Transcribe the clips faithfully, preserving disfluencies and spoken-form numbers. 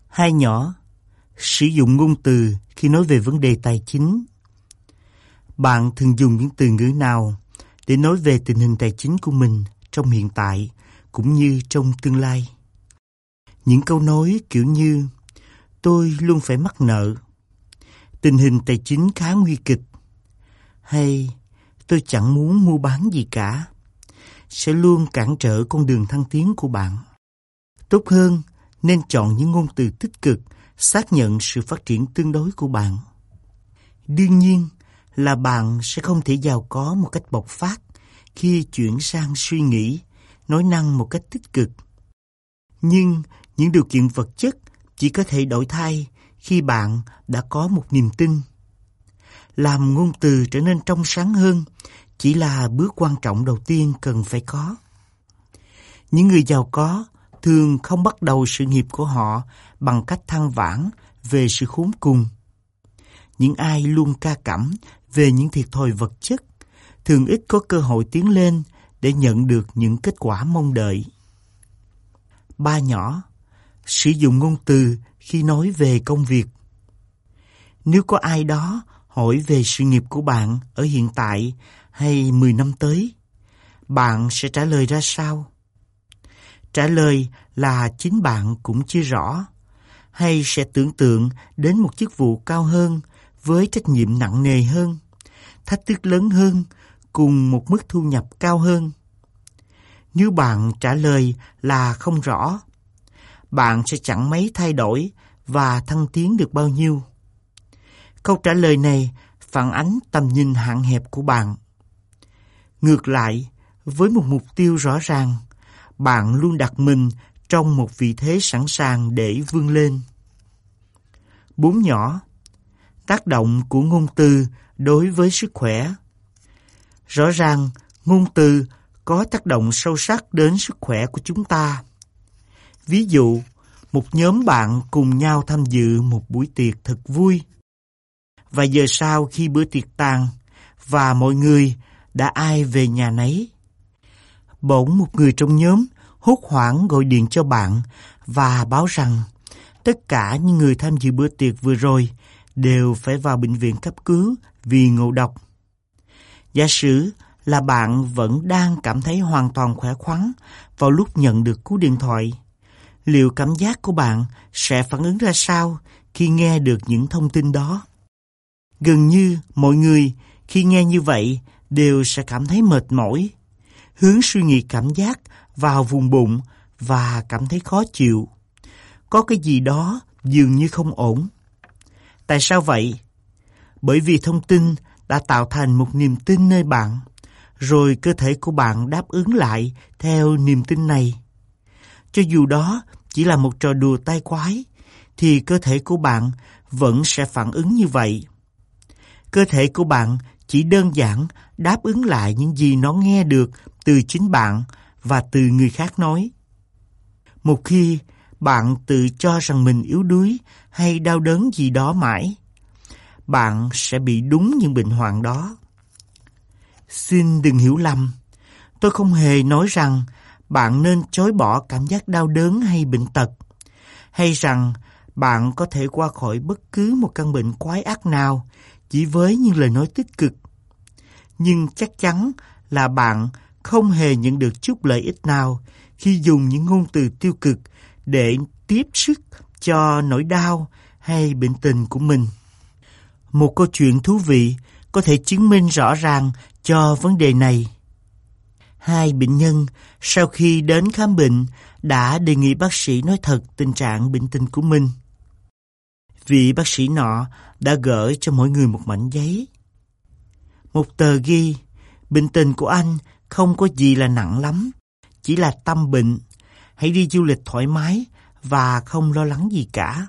Hai nhỏ sử dụng ngôn từ khi nói về vấn đề tài chính. Bạn thường dùng những từ ngữ nào để nói về tình hình tài chính của mình trong hiện tại cũng như trong tương lai? Những câu nói kiểu như tôi luôn phải mắc nợ, tình hình tài chính khá nguy kịch, hay tôi chẳng muốn mua bán gì cả, sẽ luôn cản trở con đường thăng tiến của bạn. Tốt hơn nên chọn những ngôn từ tích cực xác nhận sự phát triển tương đối của bạn. Đương nhiên là bạn sẽ không thể giàu có một cách bộc phát khi chuyển sang suy nghĩ, nói năng một cách tích cực. Nhưng những điều kiện vật chất chỉ có thể đổi thay khi bạn đã có một niềm tin. Làm ngôn từ trở nên trong sáng hơn chỉ là bước quan trọng đầu tiên cần phải có. Những người giàu có thường không bắt đầu sự nghiệp của họ bằng cách than vãn về sự khốn cùng. Những ai luôn ca cẩm về những thiệt thòi vật chất thường ít có cơ hội tiến lên để nhận được những kết quả mong đợi. Ba nhỏ sử dụng ngôn từ khi nói về công việc. Nếu có ai đó hỏi về sự nghiệp của bạn ở hiện tại hay mười năm tới, bạn sẽ trả lời ra sao? Trả lời là chính bạn cũng chưa rõ, hay sẽ tưởng tượng đến một chức vụ cao hơn với trách nhiệm nặng nề hơn, thách thức lớn hơn, cùng một mức thu nhập cao hơn. Nếu bạn trả lời là không rõ, bạn sẽ chẳng mấy thay đổi và thăng tiến được bao nhiêu. Câu trả lời này phản ánh tầm nhìn hạn hẹp của bạn. Ngược lại, với một mục tiêu rõ ràng, bạn luôn đặt mình trong một vị thế sẵn sàng để vươn lên. Bốn nhỏ, tác động của ngôn từ đối với sức khỏe. Rõ ràng, ngôn từ có tác động sâu sắc đến sức khỏe của chúng ta. Ví dụ, một nhóm bạn cùng nhau tham dự một buổi tiệc thật vui. Vài giờ sau khi bữa tiệc tàn và mọi người đã ai về nhà nấy, bỗng một người trong nhóm hốt hoảng gọi điện cho bạn và báo rằng tất cả những người tham dự bữa tiệc vừa rồi đều phải vào bệnh viện cấp cứu vì ngộ độc. Giả sử là bạn vẫn đang cảm thấy hoàn toàn khỏe khoắn vào lúc nhận được cú điện thoại, liệu cảm giác của bạn sẽ phản ứng ra sao khi nghe được những thông tin đó? Gần như mọi người khi nghe như vậy đều sẽ cảm thấy mệt mỏi, hướng suy nghĩ cảm giác vào vùng bụng và cảm thấy khó chịu. Có cái gì đó dường như không ổn. Tại sao vậy? Bởi vì thông tin đã tạo thành một niềm tin nơi bạn, rồi cơ thể của bạn đáp ứng lại theo niềm tin này. Cho dù đó chỉ là một trò đùa tai quái, thì cơ thể của bạn vẫn sẽ phản ứng như vậy. Cơ thể của bạn chỉ đơn giản đáp ứng lại những gì nó nghe được từ chính bạn và từ người khác nói. Một khi bạn tự cho rằng mình yếu đuối hay đau đớn gì đó mãi, bạn sẽ bị đúng những bệnh hoạn đó. Xin đừng hiểu lầm, tôi không hề nói rằng bạn nên chối bỏ cảm giác đau đớn hay bệnh tật, hay rằng bạn có thể qua khỏi bất cứ một căn bệnh quái ác nào chỉ với những lời nói tích cực. Nhưng chắc chắn là bạn không hề nhận được chút lợi ích nào khi dùng những ngôn từ tiêu cực để tiếp sức cho nỗi đau hay bệnh tình của mình. Một câu chuyện thú vị có thể chứng minh rõ ràng cho vấn đề này. Hai bệnh nhân sau khi đến khám bệnh đã đề nghị bác sĩ nói thật tình trạng bệnh tình của mình. Vị bác sĩ nọ đã gửi cho mỗi người một mảnh giấy. Một tờ ghi, bệnh tình của anh không có gì là nặng lắm, chỉ là tâm bệnh, hãy đi du lịch thoải mái và không lo lắng gì cả.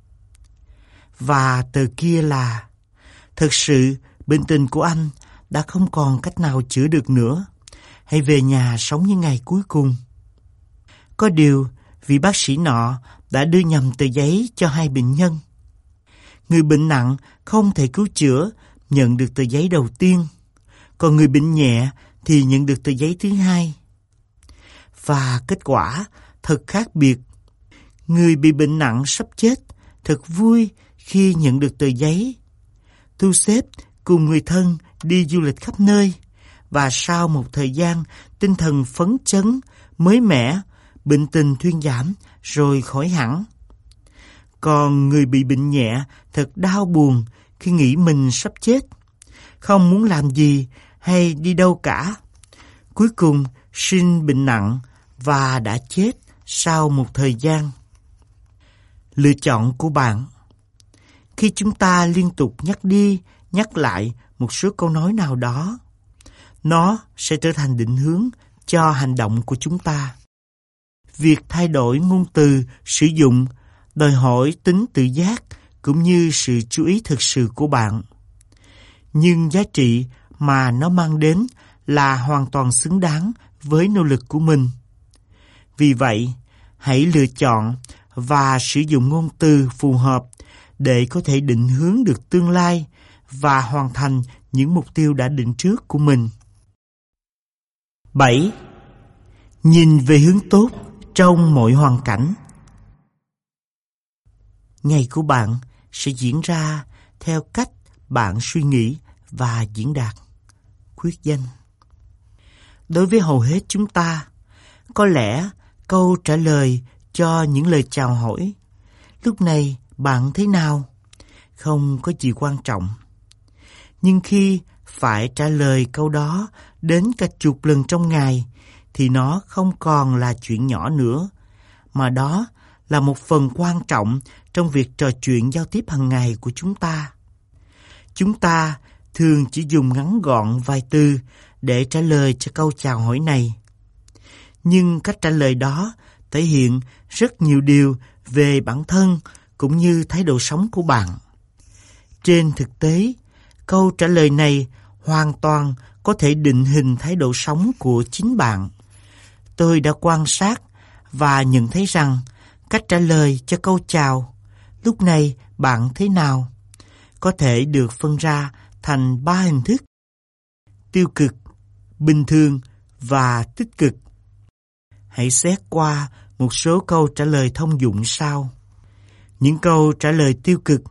Và tờ kia là, thực sự bệnh tình của anh đã không còn cách nào chữa được nữa, hãy về nhà sống những ngày cuối cùng. Có điều, vị bác sĩ nọ đã đưa nhầm tờ giấy cho hai bệnh nhân. Người bệnh nặng không thể cứu chữa nhận được tờ giấy đầu tiên, còn người bệnh nhẹ thì nhận được tờ giấy thứ hai. Và kết quả thật khác biệt. Người bị bệnh nặng sắp chết thật vui khi nhận được tờ giấy. Thu xếp cùng người thân đi du lịch khắp nơi, và sau một thời gian tinh thần phấn chấn, mới mẻ, bệnh tình thuyên giảm rồi khỏi hẳn. Còn người bị bệnh nhẹ thật đau buồn khi nghĩ mình sắp chết, không muốn làm gì hay đi đâu cả. Cuối cùng sinh bệnh nặng và đã chết sau một thời gian. Lựa chọn của bạn. Khi chúng ta liên tục nhắc đi, nhắc lại một số câu nói nào đó, nó sẽ trở thành định hướng cho hành động của chúng ta. Việc thay đổi ngôn từ sử dụng đòi hỏi tính tự giác cũng như sự chú ý thực sự của bạn. Nhưng giá trị mà nó mang đến là hoàn toàn xứng đáng với nỗ lực của mình. Vì vậy, hãy lựa chọn và sử dụng ngôn từ phù hợp để có thể định hướng được tương lai và hoàn thành những mục tiêu đã định trước của mình. bảy. Nhìn về hướng tốt trong mọi hoàn cảnh. Ngày của bạn sẽ diễn ra theo cách bạn suy nghĩ và diễn đạt. Khuyết danh. Đối với hầu hết chúng ta, có lẽ câu trả lời cho những lời chào hỏi "Lúc này bạn thế nào?" không có gì quan trọng. Nhưng khi phải trả lời câu đó đến cả chục lần trong ngày, thì nó không còn là chuyện nhỏ nữa, mà đó là một phần quan trọng trong việc trò chuyện giao tiếp hàng ngày của chúng ta. Chúng ta thường chỉ dùng ngắn gọn vài từ để trả lời cho câu chào hỏi này. Nhưng cách trả lời đó thể hiện rất nhiều điều về bản thân cũng như thái độ sống của bạn. Trên thực tế, câu trả lời này hoàn toàn có thể định hình thái độ sống của chính bạn. Tôi đã quan sát và nhận thấy rằng cách trả lời cho câu chào "Lúc này bạn thế nào?" có thể được phân ra thành ba hình thức: tiêu cực, bình thường và tích cực. Hãy xét qua một số câu trả lời thông dụng sau. Những câu trả lời tiêu cực.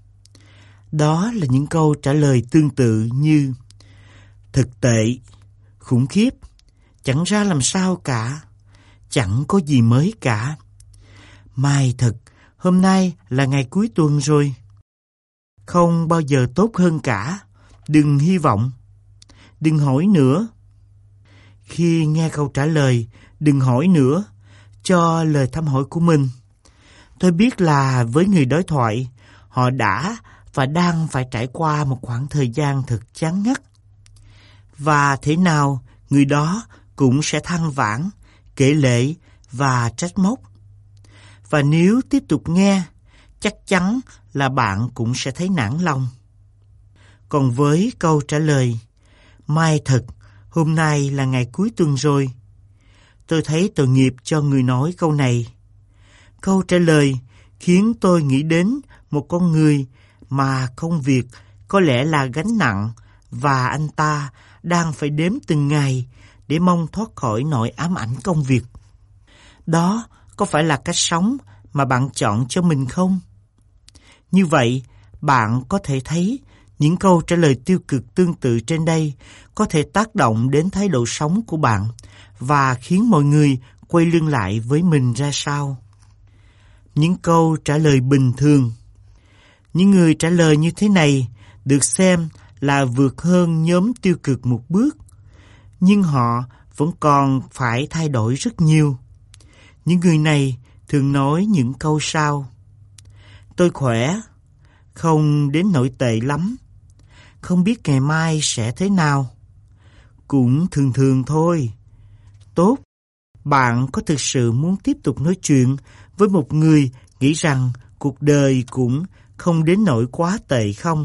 Đó là những câu trả lời tương tự như "Thực tệ, khủng khiếp, chẳng ra làm sao cả, chẳng có gì mới cả, may thật, hôm nay là ngày cuối tuần rồi, không bao giờ tốt hơn cả, đừng hy vọng, đừng hỏi nữa." Khi nghe câu trả lời "đừng hỏi nữa" cho lời thăm hỏi của mình, tôi biết là với người đối thoại, họ đã và đang phải trải qua một khoảng thời gian thật chán ngắt. Và thế nào người đó cũng sẽ than vãn, kể lể và trách móc. Và nếu tiếp tục nghe, chắc chắn là bạn cũng sẽ thấy nản lòng. Còn với câu trả lời "May thật, hôm nay là ngày cuối tuần rồi", tôi thấy tội nghiệp cho người nói câu này. Câu trả lời khiến tôi nghĩ đến một con người mà công việc có lẽ là gánh nặng, và anh ta đang phải đếm từng ngày để mong thoát khỏi nỗi ám ảnh công việc. Đó có phải là cách sống mà bạn chọn cho mình không? Như vậy, bạn có thể thấy những câu trả lời tiêu cực tương tự trên đây có thể tác động đến thái độ sống của bạn và khiến mọi người quay lưng lại với mình ra sao. Những câu trả lời bình thường. Những người trả lời như thế này được xem là vượt hơn nhóm tiêu cực một bước, nhưng họ vẫn còn phải thay đổi rất nhiều. Những người này thường nói những câu sau: "Tôi khỏe, không đến nỗi tệ lắm, không biết ngày mai sẽ thế nào, cũng thường thường thôi, tốt." Bạn có thực sự muốn tiếp tục nói chuyện với một người nghĩ rằng cuộc đời cũng không đến nỗi quá tệ không?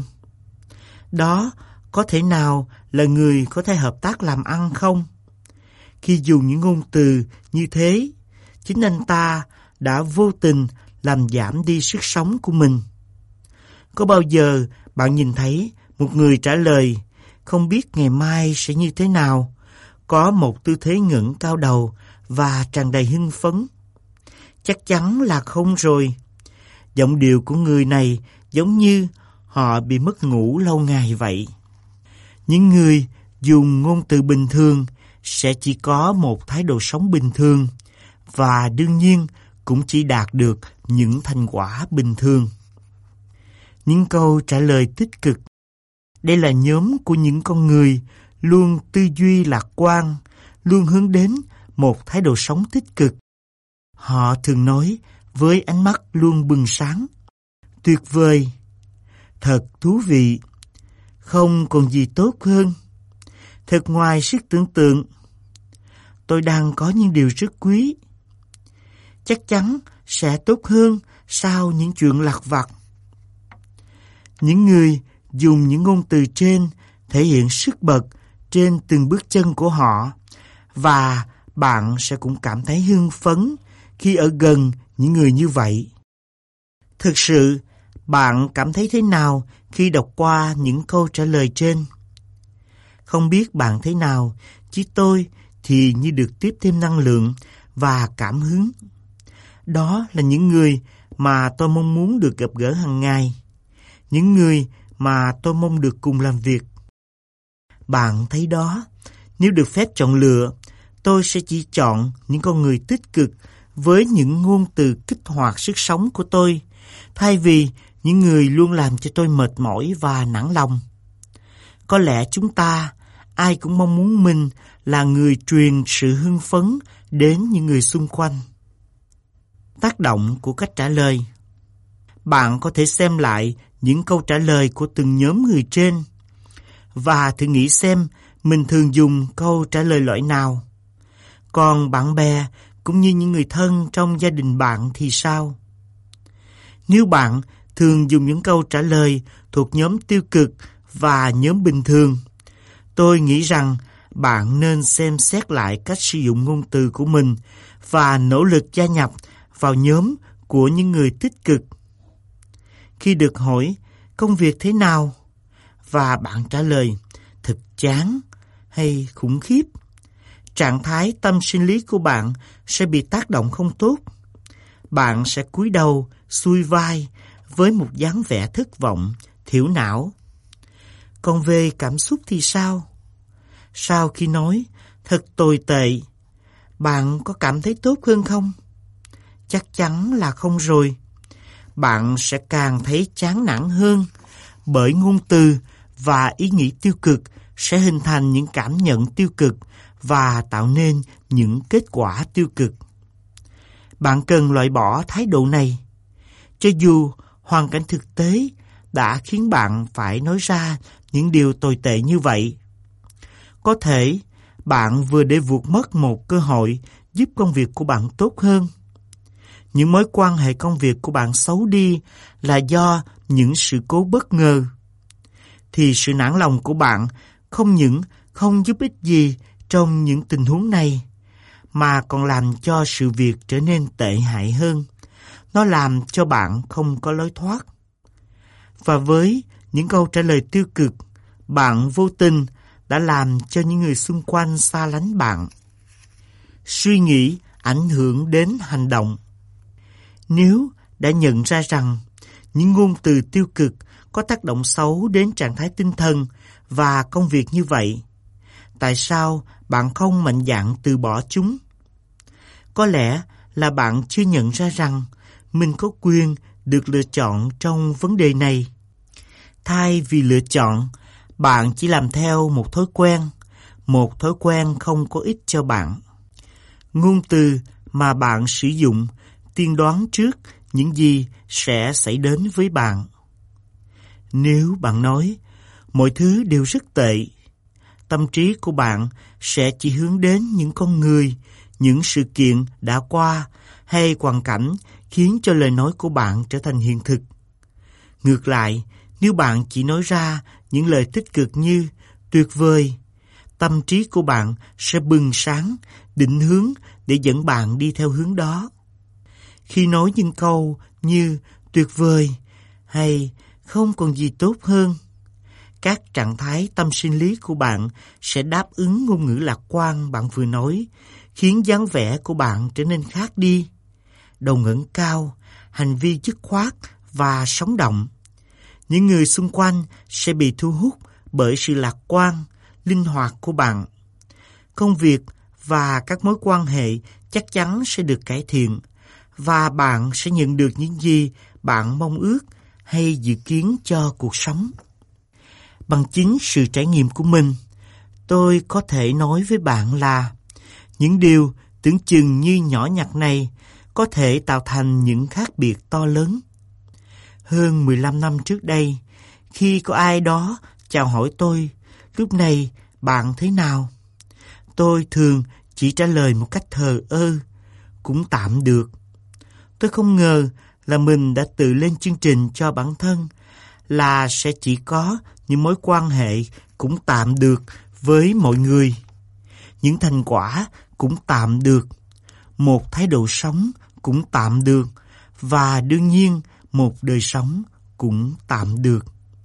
Đó có thể nào là người có thể hợp tác làm ăn không? Khi dùng những ngôn từ như thế, chính anh ta đã vô tình làm giảm đi sức sống của mình. Có bao giờ bạn nhìn thấy một người trả lời "không biết ngày mai sẽ như thế nào", có một tư thế ngẩng cao đầu và tràn đầy hưng phấn? Chắc chắn là không rồi. Giọng điệu của người này giống như họ bị mất ngủ lâu ngày vậy. Những người dùng ngôn từ bình thường sẽ chỉ có một thái độ sống bình thường và đương nhiên cũng chỉ đạt được những thành quả bình thường. Những câu trả lời tích cực. Đây là nhóm của những con người luôn tư duy lạc quan, luôn hướng đến một thái độ sống tích cực. Họ thường nói với ánh mắt luôn bừng sáng: tuyệt vời, thật thú vị, không còn gì tốt hơn, thật ngoài sức tưởng tượng, tôi đang có những điều rất quý, chắc chắn sẽ tốt hơn sau những chuyện lặt vặt. Những người dùng những ngôn từ trên thể hiện sức bật trên từng bước chân của họ, và bạn sẽ cũng cảm thấy hưng phấn khi ở gần những người như vậy. Thực sự, bạn cảm thấy thế nào khi đọc qua những câu trả lời trên? Không biết bạn thế nào, chứ tôi thì như được tiếp thêm năng lượng và cảm hứng. Đó là những người mà tôi mong muốn được gặp gỡ hàng ngày, những người mà tôi mong được cùng làm việc. Bạn thấy đó, nếu được phép chọn lựa, tôi sẽ chỉ chọn những con người tích cực với những ngôn từ kích hoạt sức sống của tôi, thay vì những người luôn làm cho tôi mệt mỏi và nản lòng. Có lẽ chúng ta, ai cũng mong muốn mình là người truyền sự hưng phấn đến những người xung quanh. Tác động của cách trả lời. Bạn có thể xem lại những câu trả lời của từng nhóm người trên và thử nghĩ xem mình thường dùng câu trả lời loại nào. Còn bạn bè cũng như những người thân trong gia đình bạn thì sao? Nếu bạn thường dùng những câu trả lời thuộc nhóm tiêu cực và nhóm bình thường, tôi nghĩ rằng bạn nên xem xét lại cách sử dụng ngôn từ của mình và nỗ lực gia nhập vào nhóm của những người tích cực. Khi được hỏi công việc thế nào và bạn trả lời thật chán hay khủng khiếp, trạng thái tâm sinh lý của bạn sẽ bị tác động không tốt. Bạn sẽ cúi đầu, xuôi vai với một dáng vẻ thất vọng, thiểu não. Còn về cảm xúc thì sao? Sau khi nói thật tồi tệ, bạn có cảm thấy tốt hơn không? Chắc chắn là không rồi. Bạn sẽ càng thấy chán nản hơn, bởi ngôn từ và ý nghĩ tiêu cực sẽ hình thành những cảm nhận tiêu cực và tạo nên những kết quả tiêu cực. Bạn cần loại bỏ thái độ này, cho dù hoàn cảnh thực tế đã khiến bạn phải nói ra những điều tồi tệ như vậy. Có thể bạn vừa để vụt mất một cơ hội giúp công việc của bạn tốt hơn. Những mối quan hệ công việc của bạn xấu đi là do những sự cố bất ngờ. Thì sự nản lòng của bạn không những không giúp ích gì trong những tình huống này, mà còn làm cho sự việc trở nên tệ hại hơn. Nó làm cho bạn không có lối thoát. Và với những câu trả lời tiêu cực, bạn vô tình đã làm cho những người xung quanh xa lánh bạn. Suy nghĩ ảnh hưởng đến hành động. Nếu đã nhận ra rằng những ngôn từ tiêu cực có tác động xấu đến trạng thái tinh thần và công việc như vậy, tại sao bạn không mạnh dạn từ bỏ chúng? Có lẽ là bạn chưa nhận ra rằng mình có quyền được lựa chọn trong vấn đề này. Thay vì lựa chọn, bạn chỉ làm theo một thói quen, một thói quen không có ích cho bạn. Ngôn từ mà bạn sử dụng tiên đoán trước những gì sẽ xảy đến với bạn. Nếu bạn nói mọi thứ đều rất tệ, tâm trí của bạn sẽ chỉ hướng đến những con người, những sự kiện đã qua hay hoàn cảnh khiến cho lời nói của bạn trở thành hiện thực. Ngược lại, nếu bạn chỉ nói ra những lời tích cực như tuyệt vời, tâm trí của bạn sẽ bừng sáng, định hướng để dẫn bạn đi theo hướng đó. Khi nói những câu như tuyệt vời hay không còn gì tốt hơn, các trạng thái tâm sinh lý của bạn sẽ đáp ứng ngôn ngữ lạc quan bạn vừa nói, khiến dáng vẻ của bạn trở nên khác đi. đầu ngẩng cao, hành vi dứt khoát và sống động. Những người xung quanh sẽ bị thu hút bởi sự lạc quan, linh hoạt của bạn. Công việc và các mối quan hệ chắc chắn sẽ được cải thiện và bạn sẽ nhận được những gì bạn mong ước hay dự kiến cho cuộc sống. Bằng chính sự trải nghiệm của mình, tôi có thể nói với bạn là những điều tưởng chừng như nhỏ nhặt này có thể tạo thành những khác biệt to lớn. Hơn mười lăm năm trước đây, khi có ai đó chào hỏi tôi, lúc này bạn thế nào? Tôi thường chỉ trả lời một cách thờ ơ, cũng tạm được. Tôi không ngờ là mình đã tự lên chương trình cho bản thân là sẽ chỉ có những mối quan hệ cũng tạm được với mọi người, những thành quả cũng tạm được, một thái độ sống cũng tạm được và đương nhiên một đời sống cũng tạm được.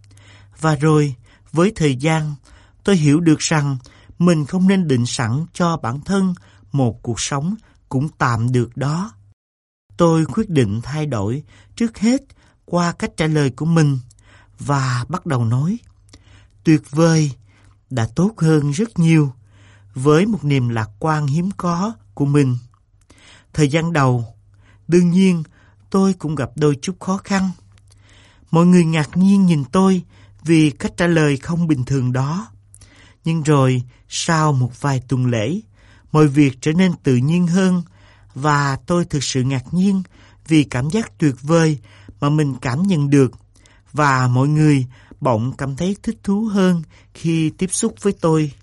Và rồi, với thời gian, tôi hiểu được rằng mình không nên định sẵn cho bản thân một cuộc sống cũng tạm được đó. Tôi quyết định thay đổi trước hết qua cách trả lời của mình và bắt đầu nói: tuyệt vời, đã tốt hơn rất nhiều, với một niềm lạc quan hiếm có của mình. Thời gian đầu, đương nhiên tôi cũng gặp đôi chút khó khăn. Mọi người ngạc nhiên nhìn tôi vì cách trả lời không bình thường đó. Nhưng rồi, sau một vài tuần lễ, mọi việc trở nên tự nhiên hơn và tôi thực sự ngạc nhiên vì cảm giác tuyệt vời mà mình cảm nhận được, và mọi người bỗng cảm thấy thích thú hơn khi tiếp xúc với tôi.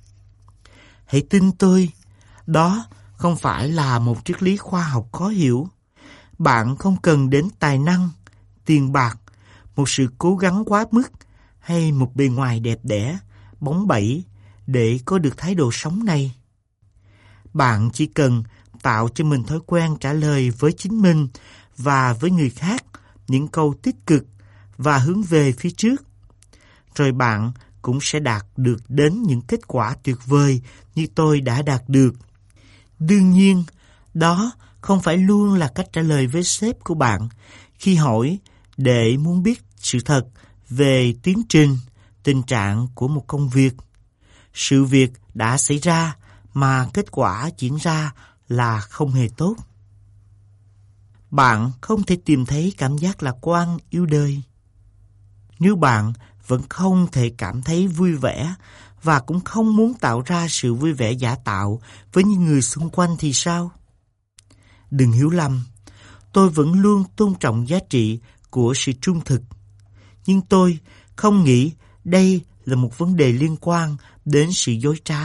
Hãy tin tôi, đó không phải là một triết lý khoa học khó hiểu. Bạn không cần đến tài năng, tiền bạc, một sự cố gắng quá mức hay một bề ngoài đẹp đẽ, bóng bẩy để có được thái độ sống này. Bạn chỉ cần tạo cho mình thói quen trả lời với chính mình và với người khác những câu tích cực và hướng về phía trước. Rồi bạn cũng sẽ đạt được đến những kết quả tuyệt vời như tôi đã đạt được. Đương nhiên, đó không phải luôn là cách trả lời với sếp của bạn khi hỏi để muốn biết sự thật về tiến trình, tình trạng của một công việc. Sự việc đã xảy ra mà kết quả diễn ra là không hề tốt. Bạn không thể tìm thấy cảm giác lạc quan yêu đời. Nếu bạn vẫn không thể cảm thấy vui vẻ và cũng không muốn tạo ra sự vui vẻ giả tạo với những người xung quanh thì sao? Đừng hiểu lầm, tôi vẫn luôn tôn trọng giá trị của sự trung thực. Nhưng tôi không nghĩ đây là một vấn đề liên quan đến sự dối trá.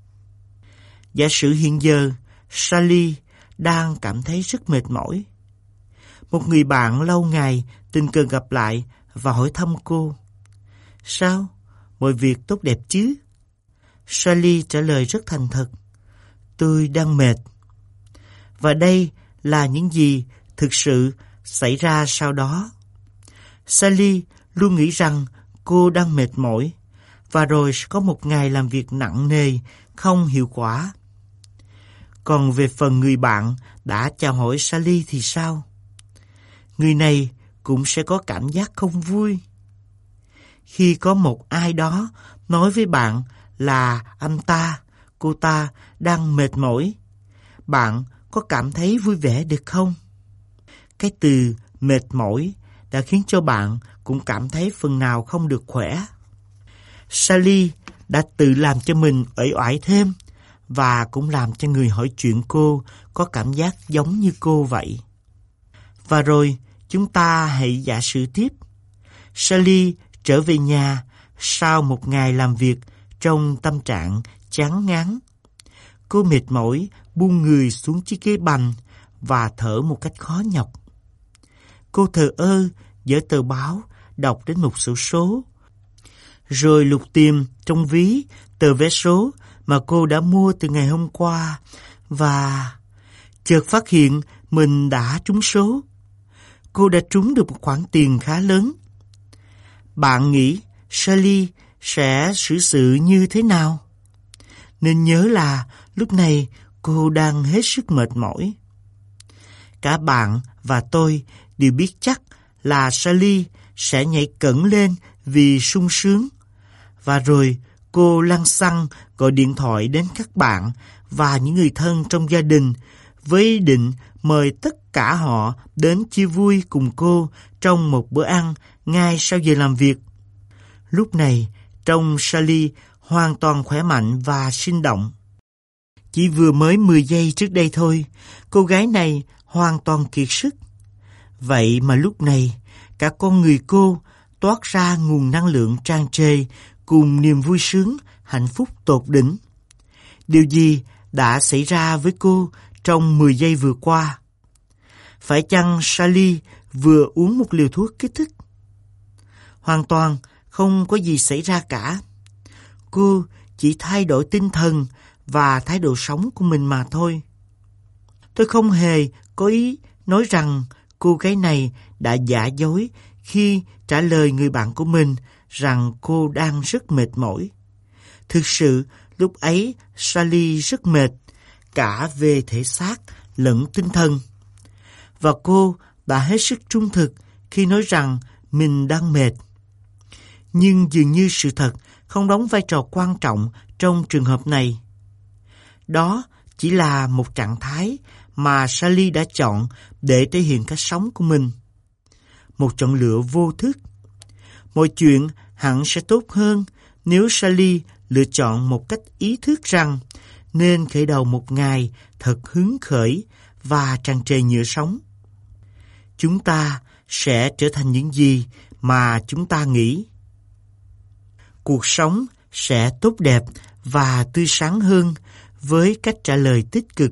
Giả sử hiện giờ, Sally đang cảm thấy rất mệt mỏi. Một người bạn lâu ngày tình cờ gặp lại và hỏi thăm cô: sao? Mọi việc tốt đẹp chứ? Sally trả lời rất thành thật: tôi đang mệt. Và đây là những gì thực sự xảy ra sau đó. Sally luôn nghĩ rằng cô đang mệt mỏi và rồi sẽ có một ngày làm việc nặng nề, không hiệu quả. Còn về phần người bạn đã chào hỏi Sally thì sao? Người này cũng sẽ có cảm giác không vui. Khi có một ai đó nói với bạn là anh ta, cô ta đang mệt mỏi, bạn có cảm thấy vui vẻ được không? Cái từ mệt mỏi đã khiến cho bạn cũng cảm thấy phần nào không được khỏe. Sally đã tự làm cho mình uể oải thêm và cũng làm cho người hỏi chuyện cô có cảm giác giống như cô vậy. Và rồi chúng ta hãy giả sử tiếp. Sally trở về nhà sau một ngày làm việc trong tâm trạng chán ngán. Cô mệt mỏi buông người xuống chiếc ghế bành và thở một cách khó nhọc. Cô thờ ơ giở tờ báo đọc đến một xổ số, rồi lục tìm trong ví tờ vé số mà cô đã mua từ ngày hôm qua và chợt phát hiện mình đã trúng số. Cô đã trúng được một khoản tiền khá lớn. Bạn nghĩ Sally sẽ xử sự như thế nào? Nên nhớ là lúc này cô đang hết sức mệt mỏi. cả bạn và tôi đều biết chắc là Sally sẽ nhảy cẫng lên vì sung sướng. Và rồi cô lăng xăng gọi điện thoại đến các bạn và những người thân trong gia đình với ý định mời tất cả họ đến chia vui cùng cô trong một bữa ăn ngay sau giờ làm việc. Lúc này, trông Sally hoàn toàn khỏe mạnh và sinh động. Chỉ vừa mới mười giây trước đây thôi, cô gái này hoàn toàn kiệt sức. Vậy mà lúc này, cả con người cô toát ra nguồn năng lượng tràn trề cùng niềm vui sướng, hạnh phúc tột đỉnh. Điều gì đã xảy ra với cô trong mười giây vừa qua? Phải chăng Sally vừa uống một liều thuốc kích thích? Hoàn toàn không có gì xảy ra cả. Cô chỉ thay đổi tinh thần và thái độ sống của mình mà thôi. Tôi không hề có ý nói rằng cô gái này đã giả dối khi trả lời người bạn của mình rằng cô đang rất mệt mỏi. Thực sự, lúc ấy Sally rất mệt, cả về thể xác lẫn tinh thần. Và cô đã hết sức trung thực khi nói rằng mình đang mệt. Nhưng dường như sự thật không đóng vai trò quan trọng trong trường hợp này. Đó chỉ là một trạng thái mà Sally đã chọn để thể hiện cách sống của mình. Một chọn lựa vô thức. Mọi chuyện hẳn sẽ tốt hơn nếu Sally lựa chọn một cách ý thức rằng nên khởi đầu một ngày thật hứng khởi và tràn trề nhựa sống. Chúng ta sẽ trở thành những gì mà chúng ta nghĩ. Cuộc sống sẽ tốt đẹp và tươi sáng hơn với cách trả lời tích cực.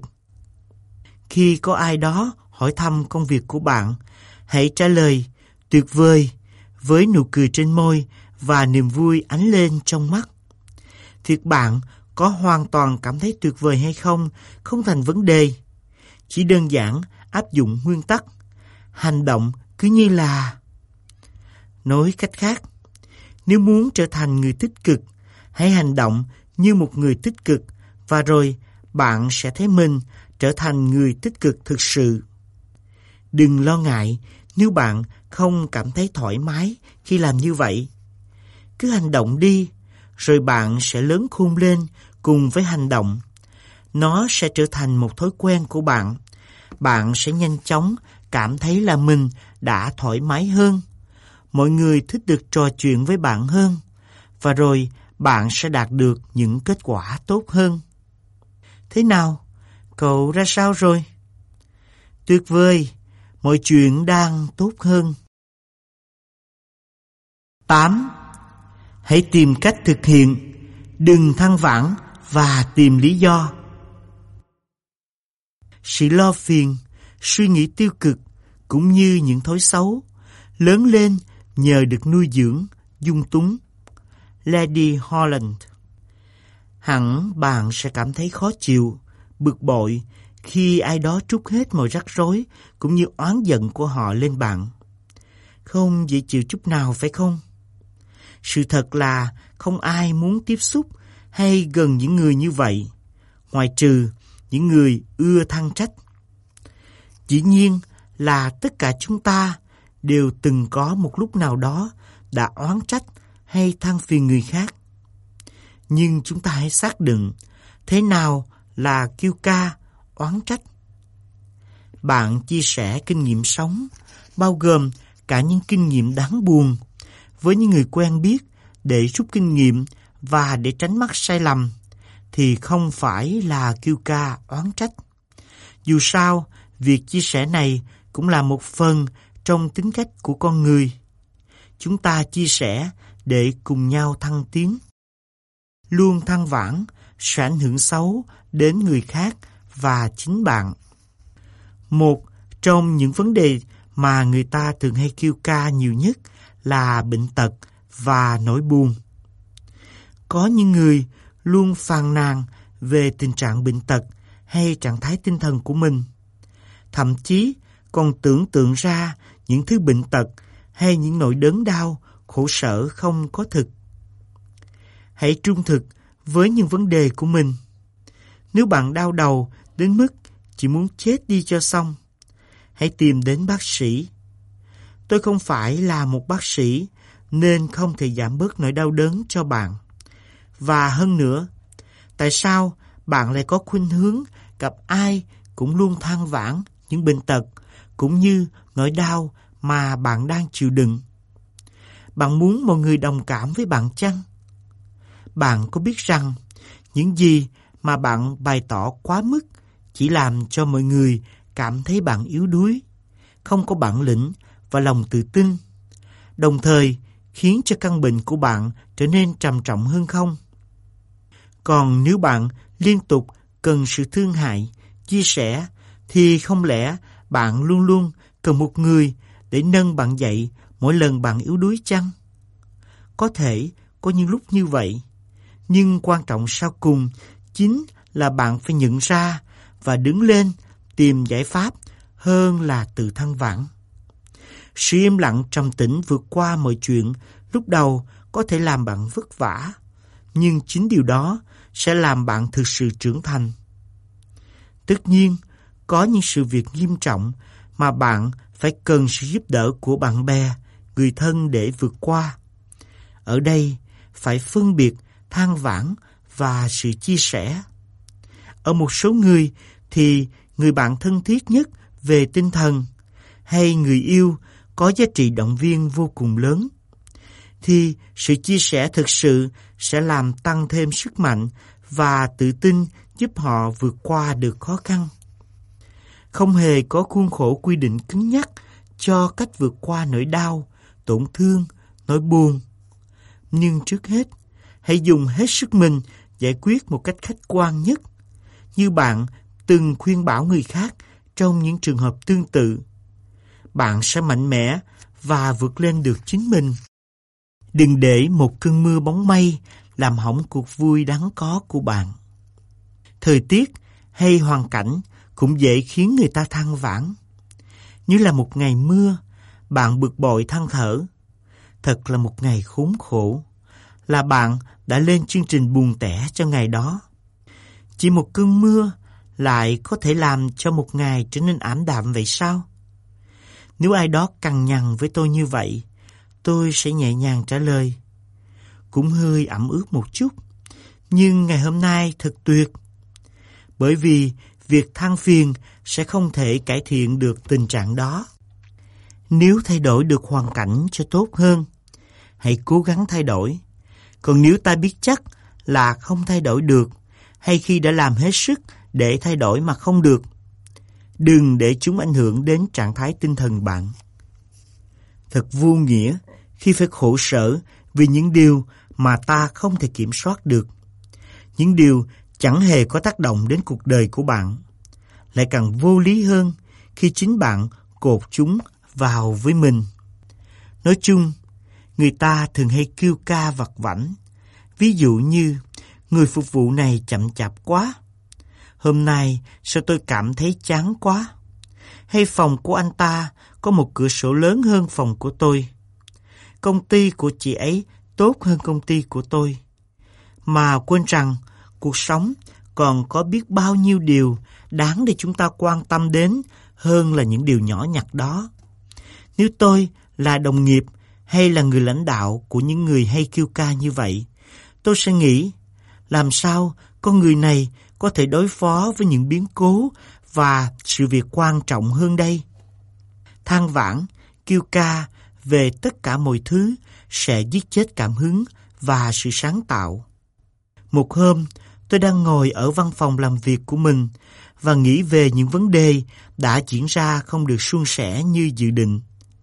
Khi có ai đó hỏi thăm công việc của bạn, hãy trả lời tuyệt vời với nụ cười trên môi và niềm vui ánh lên trong mắt. Thiệt bạn có hoàn toàn cảm thấy tuyệt vời hay không không thành vấn đề. Chỉ đơn giản áp dụng nguyên tắc hành động cứ như là. Nói cách khác, nếu muốn trở thành người tích cực, hãy hành động như một người tích cực và rồi bạn sẽ thấy mình trở thành người tích cực thực sự. Đừng lo ngại nếu bạn không cảm thấy thoải mái khi làm như vậy. Cứ hành động đi, rồi bạn sẽ lớn khôn lên cùng với hành động. Nó sẽ trở thành một thói quen của bạn. Bạn sẽ nhanh chóng cảm thấy là mình đã thoải mái hơn. Mọi người thích được trò chuyện với bạn hơn. Và rồi bạn sẽ đạt được những kết quả tốt hơn. Thế nào? Cậu ra sao rồi? Tuyệt vời, mọi chuyện đang tốt hơn. tám. Hãy tìm cách thực hiện, đừng than vãn và tìm lý do. Sự lo phiền, suy nghĩ tiêu cực cũng như những thói xấu lớn lên nhờ được nuôi dưỡng, dung túng. Lady Holland. Hẳn bạn sẽ cảm thấy khó chịu, bực bội khi ai đó trút hết mọi rắc rối cũng như oán giận của họ lên bạn. Không dễ chịu chút nào phải không? Sự thật là không ai muốn tiếp xúc hay gần những người như vậy, ngoại trừ những người ưa than trách. Dĩ nhiên là tất cả chúng ta đều từng có một lúc nào đó đã oán trách hay than phiền người khác. Nhưng chúng ta hãy xác định thế nào là kêu ca, oán trách. Bạn chia sẻ kinh nghiệm sống, bao gồm cả những kinh nghiệm đáng buồn, với những người quen biết để rút kinh nghiệm và để tránh mắc sai lầm, thì không phải là kêu ca, oán trách. Dù sao, việc chia sẻ này cũng là một phần trong tính cách của con người. Chúng ta chia sẻ để cùng nhau thăng tiến. Luôn than vãn sẽ ảnh hưởng xấu đến người khác và chính bạn. Một trong những vấn đề mà người ta thường hay kêu ca nhiều nhất là bệnh tật và nỗi buồn. Có những người luôn phàn nàn về tình trạng bệnh tật hay trạng thái tinh thần của mình. Thậm chí còn tưởng tượng ra những thứ bệnh tật hay những nỗi đớn đau, khổ sở không có thực. Hãy trung thực với những vấn đề của mình. Nếu bạn đau đầu đến mức chỉ muốn chết đi cho xong, hãy tìm đến bác sĩ. Tôi không phải là một bác sĩ nên không thể giảm bớt nỗi đau đớn cho bạn. Và hơn nữa, tại sao bạn lại có khuynh hướng gặp ai cũng luôn than vãn những bệnh tật cũng như nỗi đau mà bạn đang chịu đựng? Bạn muốn mọi người đồng cảm với bạn chăng? Bạn có biết rằng những gì mà bạn bày tỏ quá mức chỉ làm cho mọi người cảm thấy bạn yếu đuối, không có bản lĩnh và lòng tự tin, đồng thời khiến cho căn bệnh của bạn trở nên trầm trọng hơn không? Còn nếu bạn liên tục cần sự thương hại, chia sẻ, thì không lẽ bạn luôn luôn cần một người để nâng bạn dậy mỗi lần bạn yếu đuối chăng? Có thể có những lúc như vậy, nhưng quan trọng sau cùng chính là bạn phải nhận ra và đứng lên tìm giải pháp hơn là tự than vãn. Sự im lặng trầm tĩnh vượt qua mọi chuyện lúc đầu có thể làm bạn vất vả, nhưng chính điều đó sẽ làm bạn thực sự trưởng thành. Tất nhiên, có những sự việc nghiêm trọng mà bạn phải cần sự giúp đỡ của bạn bè, người thân để vượt qua. Ở đây, phải phân biệt than vãn và sự chia sẻ. Ở một số người thì người bạn thân thiết nhất về tinh thần hay người yêu có giá trị động viên vô cùng lớn, thì sự chia sẻ thực sự sẽ làm tăng thêm sức mạnh và tự tin giúp họ vượt qua được khó khăn. Không hề có khuôn khổ quy định cứng nhắc cho cách vượt qua nỗi đau, tổn thương, nỗi buồn. Nhưng trước hết, hãy dùng hết sức mình giải quyết một cách khách quan nhất, như bạn từng khuyên bảo người khác trong những trường hợp tương tự. Bạn sẽ mạnh mẽ và vượt lên được chính mình. Đừng để một cơn mưa bóng mây làm hỏng cuộc vui đáng có của bạn. Thời tiết hay hoàn cảnh cũng dễ khiến người ta than vãn. Như là một ngày mưa, bạn bực bội than thở. Thật là một ngày khốn khổ, là bạn đã lên chương trình buồn tẻ cho ngày đó. Chỉ một cơn mưa lại có thể làm cho một ngày trở nên ảm đạm vậy sao? Nếu ai đó cằn nhằn với tôi như vậy, tôi sẽ nhẹ nhàng trả lời. Cũng hơi ẩm ướt một chút, nhưng ngày hôm nay thật tuyệt. Bởi vì việc than phiền sẽ không thể cải thiện được tình trạng đó. Nếu thay đổi được hoàn cảnh cho tốt hơn, hãy cố gắng thay đổi. Còn nếu ta biết chắc là không thay đổi được, hay khi đã làm hết sức để thay đổi mà không được, đừng để chúng ảnh hưởng đến trạng thái tinh thần bạn. Thật vô nghĩa khi phải khổ sở vì những điều mà ta không thể kiểm soát được. Những điều chẳng hề có tác động đến cuộc đời của bạn. Lại càng vô lý hơn khi chính bạn cột chúng vào với mình. Nói chung, người ta thường hay kêu ca vặt vãnh. Ví dụ như, người phục vụ này chậm chạp quá. Hôm nay sao tôi cảm thấy chán quá. Hay phòng của anh ta có một cửa sổ lớn hơn phòng của tôi. Công ty của chị ấy tốt hơn công ty của tôi. Mà quên rằng cuộc sống còn có biết bao nhiêu điều đáng để chúng ta quan tâm đến hơn là những điều nhỏ nhặt đó. Nếu tôi là đồng nghiệp hay là người lãnh đạo của những người hay kêu ca như vậy, tôi sẽ nghĩ, làm sao con người này có thể đối phó với những biến cố và sự việc quan trọng hơn đây? Than vãn, kêu ca về tất cả mọi thứ sẽ giết chết cảm hứng và sự sáng tạo. Một hôm, tôi đang ngồi ở văn phòng làm việc của mình và nghĩ về những vấn đề đã diễn ra không được suôn sẻ như dự định.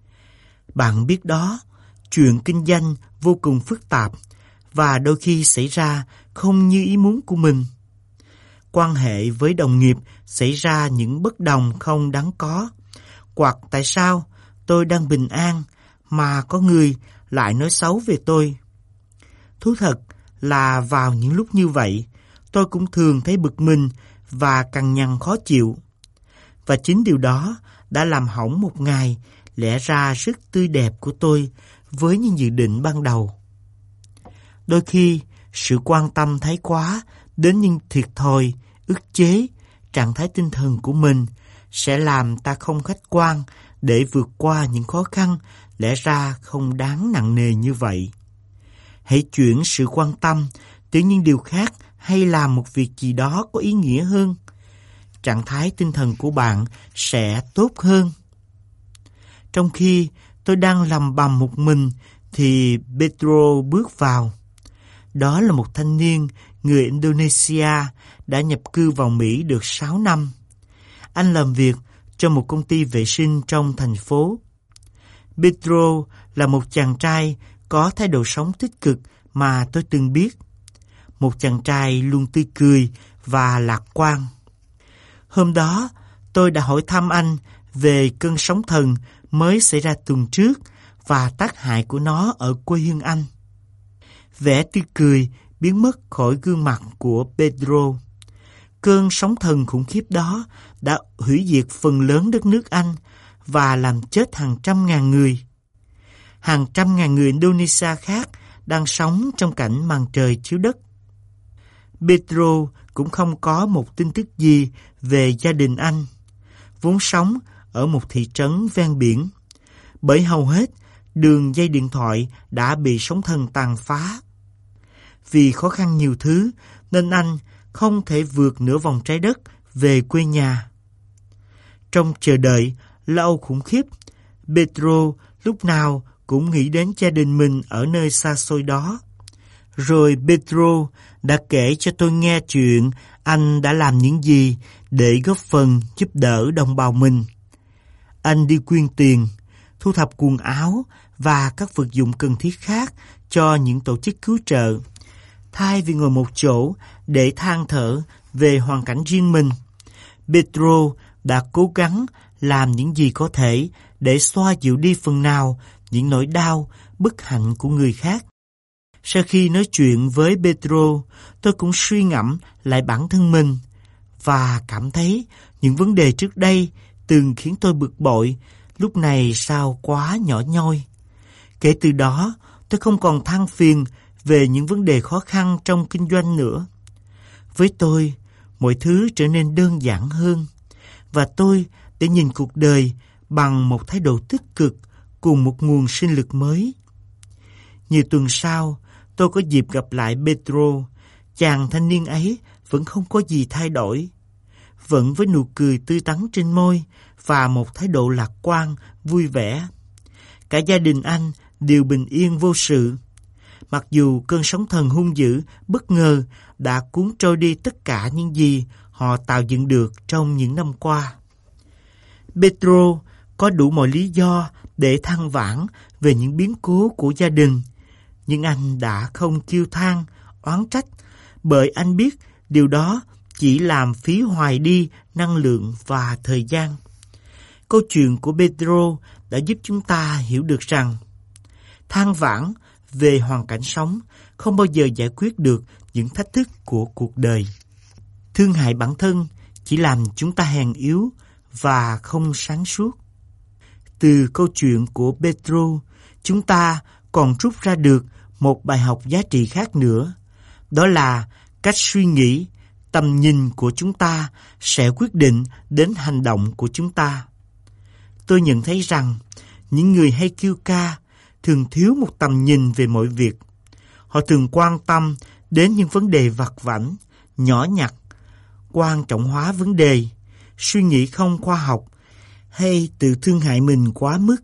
Bạn biết đó, chuyện kinh doanh vô cùng phức tạp và đôi khi xảy ra không như ý muốn của mình. Quan hệ với đồng nghiệp xảy ra những bất đồng không đáng có, hoặc tại sao tôi đang bình an mà có người lại nói xấu về tôi. Thú thật là vào những lúc như vậy, tôi cũng thường thấy bực mình và cằn nhằn khó chịu. Và chính điều đó đã làm hỏng một ngày lẽ ra rất tươi đẹp của tôi với những dự định ban đầu. Đôi khi, sự quan tâm thái quá đến những thiệt thòi, ức chế, trạng thái tinh thần của mình sẽ làm ta không khách quan để vượt qua những khó khăn lẽ ra không đáng nặng nề như vậy. Hãy chuyển sự quan tâm tới những điều khác hay làm một việc gì đó có ý nghĩa hơn. Trạng thái tinh thần của bạn sẽ tốt hơn. Trong khi tôi đang lầm bầm một mình thì Pedro bước vào. Đó là một thanh niên người Indonesia đã nhập cư vào Mỹ được sáu năm. Anh làm việc cho một công ty vệ sinh trong thành phố. Pedro là một chàng trai có thái độ sống tích cực mà tôi từng biết. Một chàng trai luôn tươi cười và lạc quan. Hôm đó, tôi đã hỏi thăm anh về cơn sóng thần mới xảy ra tuần trước và tác hại của nó ở quê hương anh. Vẻ tươi cười biến mất khỏi gương mặt của Pedro. Cơn sóng thần khủng khiếp đó đã hủy diệt phần lớn đất nước Anh và làm chết hàng trăm ngàn người. Hàng trăm ngàn người Indonesia khác đang sống trong cảnh màn trời chiếu đất. Pedro cũng không có một tin tức gì về gia đình anh, vốn sống ở một thị trấn ven biển, bởi hầu hết đường dây điện thoại đã bị sóng thần tàn phá. Vì khó khăn nhiều thứ nên anh không thể vượt nửa vòng trái đất về quê nhà. Trong chờ đợi lâu khủng khiếp, Pedro lúc nào cũng nghĩ đến gia đình mình ở nơi xa xôi đó. Rồi Pedro đã kể cho tôi nghe chuyện anh đã làm những gì để góp phần giúp đỡ đồng bào mình. Anh đi quyên tiền, thu thập quần áo và các vật dụng cần thiết khác cho những tổ chức cứu trợ. Thay vì ngồi một chỗ để than thở về hoàn cảnh riêng mình, Pedro đã cố gắng làm những gì có thể để xoa dịu đi phần nào những nỗi đau, bất hạnh của người khác. Sau khi nói chuyện với Pedro, tôi cũng suy ngẫm lại bản thân mình và cảm thấy những vấn đề trước đây từng khiến tôi bực bội, lúc này sao quá nhỏ nhoi. Kể từ đó, tôi không còn than phiền về những vấn đề khó khăn trong kinh doanh nữa. Với tôi, mọi thứ trở nên đơn giản hơn, và tôi để nhìn cuộc đời bằng một thái độ tích cực cùng một nguồn sinh lực mới. Nhiều tuần sau, tôi có dịp gặp lại Pedro. Chàng thanh niên ấy vẫn không có gì thay đổi, vẫn với nụ cười tươi tắn trên môi và một thái độ lạc quan, vui vẻ. Cả gia đình anh đều bình yên vô sự, mặc dù cơn sóng thần hung dữ bất ngờ đã cuốn trôi đi tất cả những gì họ tạo dựng được trong những năm qua. Pedro có đủ mọi lý do để than vãn về những biến cố của gia đình, nhưng anh đã không kêu than, oán trách, bởi anh biết điều đó chỉ làm phí hoài đi năng lượng và thời gian. Câu chuyện của Pedro đã giúp chúng ta hiểu được rằng than vãn về hoàn cảnh sống không bao giờ giải quyết được những thách thức của cuộc đời. Thương hại bản thân chỉ làm chúng ta hèn yếu và không sáng suốt. Từ câu chuyện của Pedro, chúng ta còn rút ra được một bài học giá trị khác nữa. Đó là cách suy nghĩ, tầm nhìn của chúng ta sẽ quyết định đến hành động của chúng ta. Tôi nhận thấy rằng những người hay kêu ca thường thiếu một tầm nhìn về mọi việc. Họ thường quan tâm đến những vấn đề vặt vãnh, nhỏ nhặt, quan trọng hóa vấn đề, suy nghĩ không khoa học hay tự thương hại mình quá mức.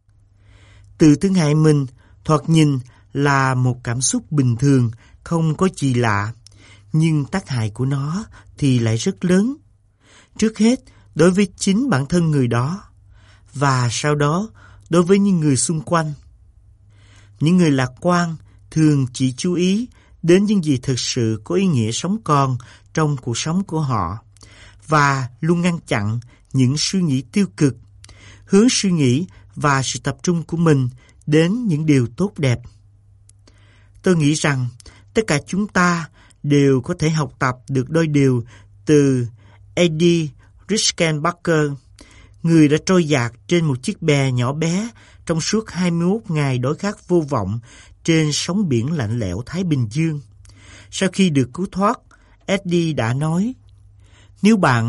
Tự thương hại mình thoạt nhìn là một cảm xúc bình thường, không có gì lạ, nhưng tác hại của nó thì lại rất lớn. Trước hết, đối với chính bản thân người đó, và sau đó đối với những người xung quanh. Những người lạc quan thường chỉ chú ý đến những gì thực sự có ý nghĩa sống còn trong cuộc sống của họ, và luôn ngăn chặn những suy nghĩ tiêu cực, hướng suy nghĩ và sự tập trung của mình đến những điều tốt đẹp. Tôi nghĩ rằng tất cả chúng ta đều có thể học tập được đôi điều từ Eddie Rickenbacker, người đã trôi dạt trên một chiếc bè nhỏ bé trong suốt hai mươi mốt ngày đói khát vô vọng trên sóng biển lạnh lẽo Thái Bình Dương. Sau khi được cứu thoát, Eddie đã nói, nếu bạn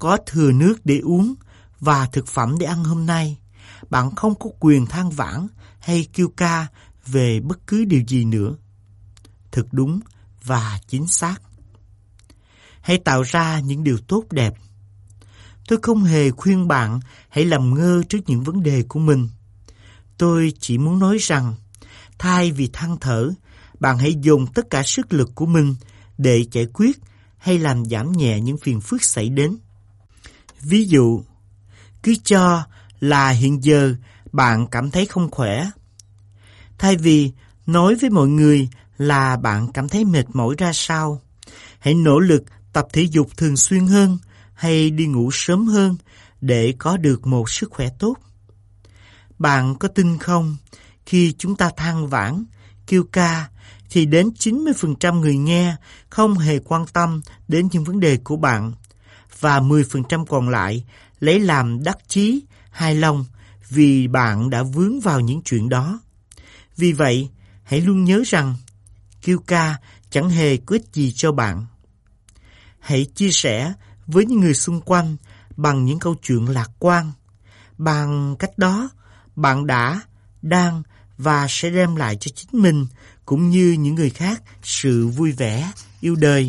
có thừa nước để uống và thực phẩm để ăn hôm nay, bạn không có quyền than vãn hay kêu ca về bất cứ điều gì nữa. Thật đúng và chính xác. Hãy tạo ra những điều tốt đẹp. Tôi không hề khuyên bạn hãy làm ngơ trước những vấn đề của mình. Tôi chỉ muốn nói rằng, thay vì than thở, bạn hãy dùng tất cả sức lực của mình để giải quyết hay làm giảm nhẹ những phiền phức xảy đến. Ví dụ, cứ cho là hiện giờ bạn cảm thấy không khỏe. Thay vì nói với mọi người là bạn cảm thấy mệt mỏi ra sao, hãy nỗ lực tập thể dục thường xuyên hơn hay đi ngủ sớm hơn để có được một sức khỏe tốt. Bạn có tin không, khi chúng ta than vãn, kêu ca, thì đến chín mươi phần trăm người nghe không hề quan tâm đến những vấn đề của bạn, và mười phần trăm còn lại lấy làm đắc chí, hài lòng vì bạn đã vướng vào những chuyện đó. Vì vậy, hãy luôn nhớ rằng, kêu ca chẳng hề có ích gì cho bạn. Hãy chia sẻ với những người xung quanh bằng những câu chuyện lạc quan. Bằng cách đó, bạn đã, đang và sẽ đem lại cho chính mình cũng như những người khác sự vui vẻ, yêu đời.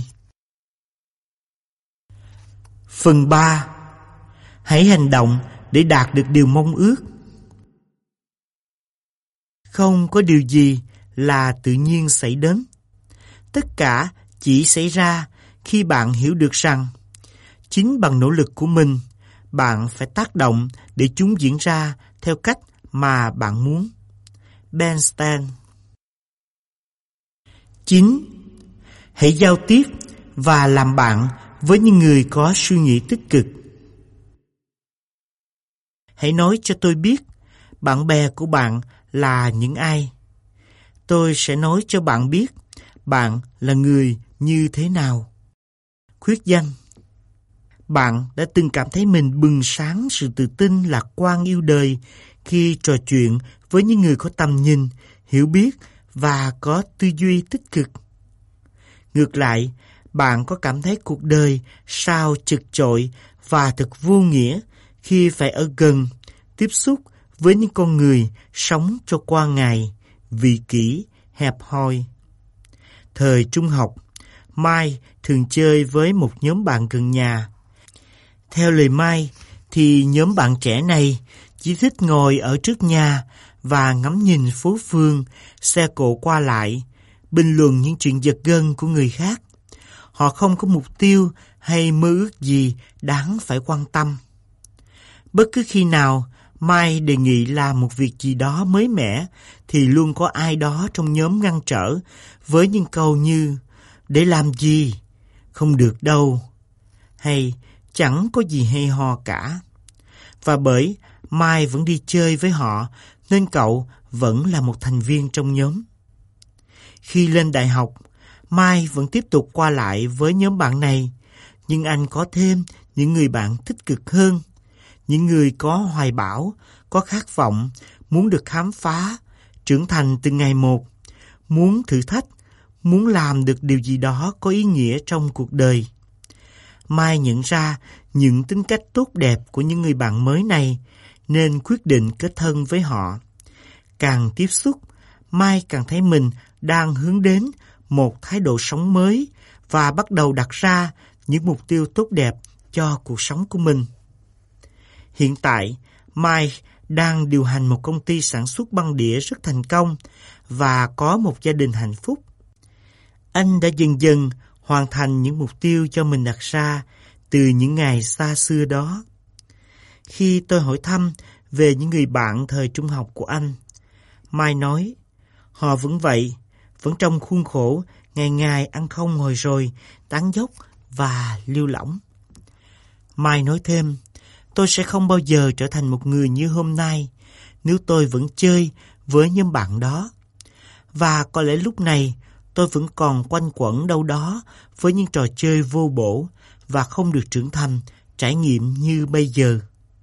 Phần ba. Hãy hành động để đạt được điều mong ước. Không có điều gì là tự nhiên xảy đến. Tất cả chỉ xảy ra khi bạn hiểu được rằng chính bằng nỗ lực của mình, bạn phải tác động để chúng diễn ra theo cách mà bạn muốn. Ben Stein. chín. Hãy giao tiếp và làm bạn với những người có suy nghĩ tích cực. Hãy nói cho tôi biết bạn bè của bạn là những ai. Tôi sẽ nói cho bạn biết bạn là người như thế nào. Khuyết danh. Bạn đã từng cảm thấy mình bừng sáng sự tự tin, lạc quan, yêu đời khi trò chuyện với những người có tầm nhìn, hiểu biết và có tư duy tích cực. Ngược lại, bạn có cảm thấy cuộc đời sao chật chội và thật vô nghĩa khi phải ở gần, tiếp xúc với những con người sống cho qua ngày, vị kỷ, hẹp hòi. Thời trung học, Mai thường chơi với một nhóm bạn gần nhà. Theo lời Mai, thì nhóm bạn trẻ này chỉ thích ngồi ở trước nhà và ngắm nhìn phố phường, xe cộ qua lại, bình luận những chuyện giật gân của người khác. Họ không có mục tiêu hay mơ ước gì đáng phải quan tâm. Bất cứ khi nào Mai đề nghị làm một việc gì đó mới mẻ, thì luôn có ai đó trong nhóm ngăn trở với những câu như "để làm gì? Không được đâu", hay "chẳng có gì hay ho cả". Và bởi Mai vẫn đi chơi với họ, nên cậu vẫn là một thành viên trong nhóm. Khi lên đại học, Mai vẫn tiếp tục qua lại với nhóm bạn này, nhưng anh có thêm những người bạn tích cực hơn, những người có hoài bão, có khát vọng, muốn được khám phá, trưởng thành từng ngày một, muốn thử thách, muốn làm được điều gì đó có ý nghĩa trong cuộc đời. Mai nhận ra những tính cách tốt đẹp của những người bạn mới này, nên quyết định kết thân với họ. Càng tiếp xúc, Mai càng thấy mình đang hướng đến một thái độ sống mới và bắt đầu đặt ra những mục tiêu tốt đẹp cho cuộc sống của mình. Hiện tại, Mai đang điều hành một công ty sản xuất băng đĩa rất thành công và có một gia đình hạnh phúc. Anh đã dần dần hoàn thành những mục tiêu cho mình đặt ra từ những ngày xa xưa đó. Khi tôi hỏi thăm về những người bạn thời trung học của anh, Mai nói, họ vẫn vậy, vẫn trong khuôn khổ, ngày ngày ăn không ngồi rồi, tán dóc và lưu lỏng. Mai nói thêm, tôi sẽ không bao giờ trở thành một người như hôm nay nếu tôi vẫn chơi với nhóm bạn đó. Và có lẽ lúc này tôi vẫn còn quanh quẩn đâu đó với những trò chơi vô bổ và không được trưởng thành, trải nghiệm như bây giờ.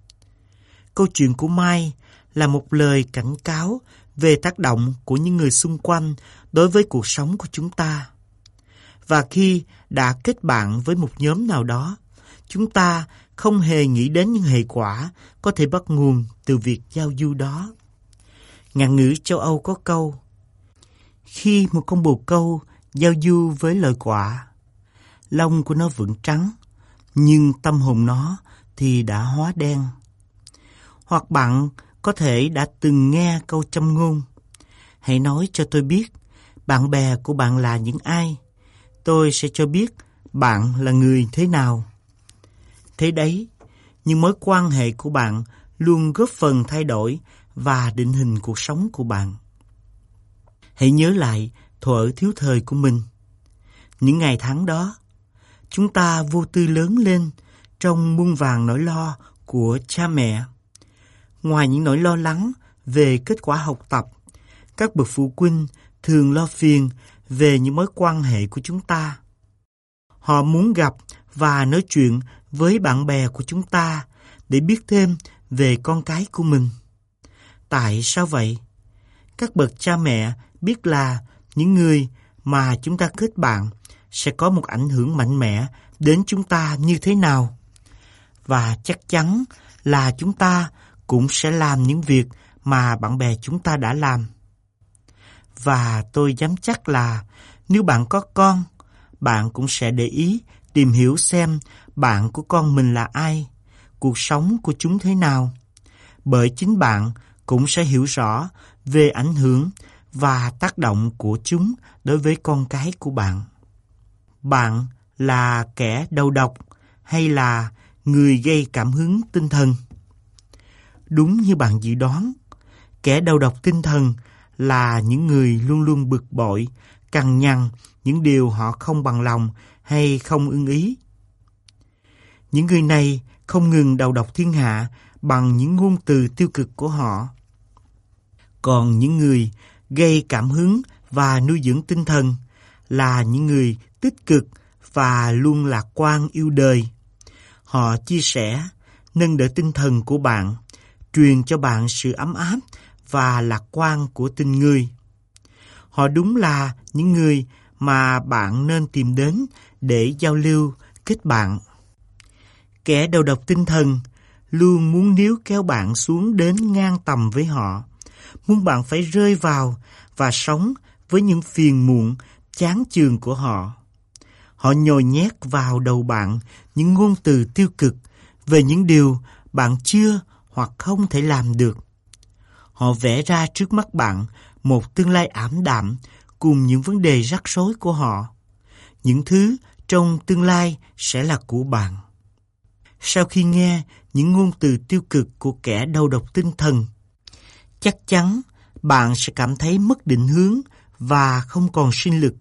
Câu chuyện của Mai là một lời cảnh cáo về tác động của những người xung quanh đối với cuộc sống của chúng ta. Và khi đã kết bạn với một nhóm nào đó, chúng ta không hề nghĩ đến những hệ quả có thể bắt nguồn từ việc giao du đó. Ngạn ngữ châu Âu có câu: khi một con bồ câu giao du với loài quạ, lông của nó vẫn trắng, nhưng tâm hồn nó thì đã hóa đen. Hoặc bạn có thể đã từng nghe câu châm ngôn: hãy nói cho tôi biết bạn bè của bạn là những ai, tôi sẽ cho biết bạn là người thế nào. Thế đấy, những mối quan hệ của bạn luôn góp phần thay đổi và định hình cuộc sống của bạn. Hãy nhớ lại thuở thiếu thời của mình. Những ngày tháng đó, chúng ta vô tư lớn lên trong muôn vàn nỗi lo của cha mẹ. Ngoài những nỗi lo lắng về kết quả học tập, các bậc phụ huynh thường lo phiền về những mối quan hệ của chúng ta. Họ muốn gặp và nói chuyện với bạn bè của chúng ta để biết thêm về con cái của mình. Tại sao vậy? Các bậc cha mẹ biết là những người mà chúng ta kết bạn sẽ có một ảnh hưởng mạnh mẽ đến chúng ta như thế nào. Và chắc chắn là chúng ta cũng sẽ làm những việc mà bạn bè chúng ta đã làm. Và tôi dám chắc là nếu bạn có con, bạn cũng sẽ để ý tìm hiểu xem bạn của con mình là ai, cuộc sống của chúng thế nào. Bởi chính bạn cũng sẽ hiểu rõ về ảnh hưởng và tác động của chúng đối với con cái của bạn. Bạn là kẻ đầu độc hay là người gây cảm hứng tinh thần? Đúng như bạn dự đoán, kẻ đầu độc tinh thần là những người luôn luôn bực bội, cằn nhằn những điều họ không bằng lòng hay không ưng ý. Những người này không ngừng đầu độc thiên hạ bằng những ngôn từ tiêu cực của họ. Còn những người gây cảm hứng và nuôi dưỡng tinh thần là những người tích cực và luôn lạc quan yêu đời. Họ chia sẻ, nâng đỡ tinh thần của bạn, truyền cho bạn sự ấm áp và lạc quan của tình người. Họ đúng là những người mà bạn nên tìm đến để giao lưu, kết bạn. Kẻ đầu độc tinh thần luôn muốn níu kéo bạn xuống đến ngang tầm với họ, muốn bạn phải rơi vào và sống với những phiền muộn, chán chường của họ. Họ nhồi nhét vào đầu bạn những ngôn từ tiêu cực về những điều bạn chưa hoặc không thể làm được. Họ vẽ ra trước mắt bạn một tương lai ảm đạm cùng những vấn đề rắc rối của họ. Những thứ trong tương lai sẽ là của bạn. Sau khi nghe những ngôn từ tiêu cực của kẻ đầu độc tinh thần, chắc chắn bạn sẽ cảm thấy mất định hướng và không còn sinh lực.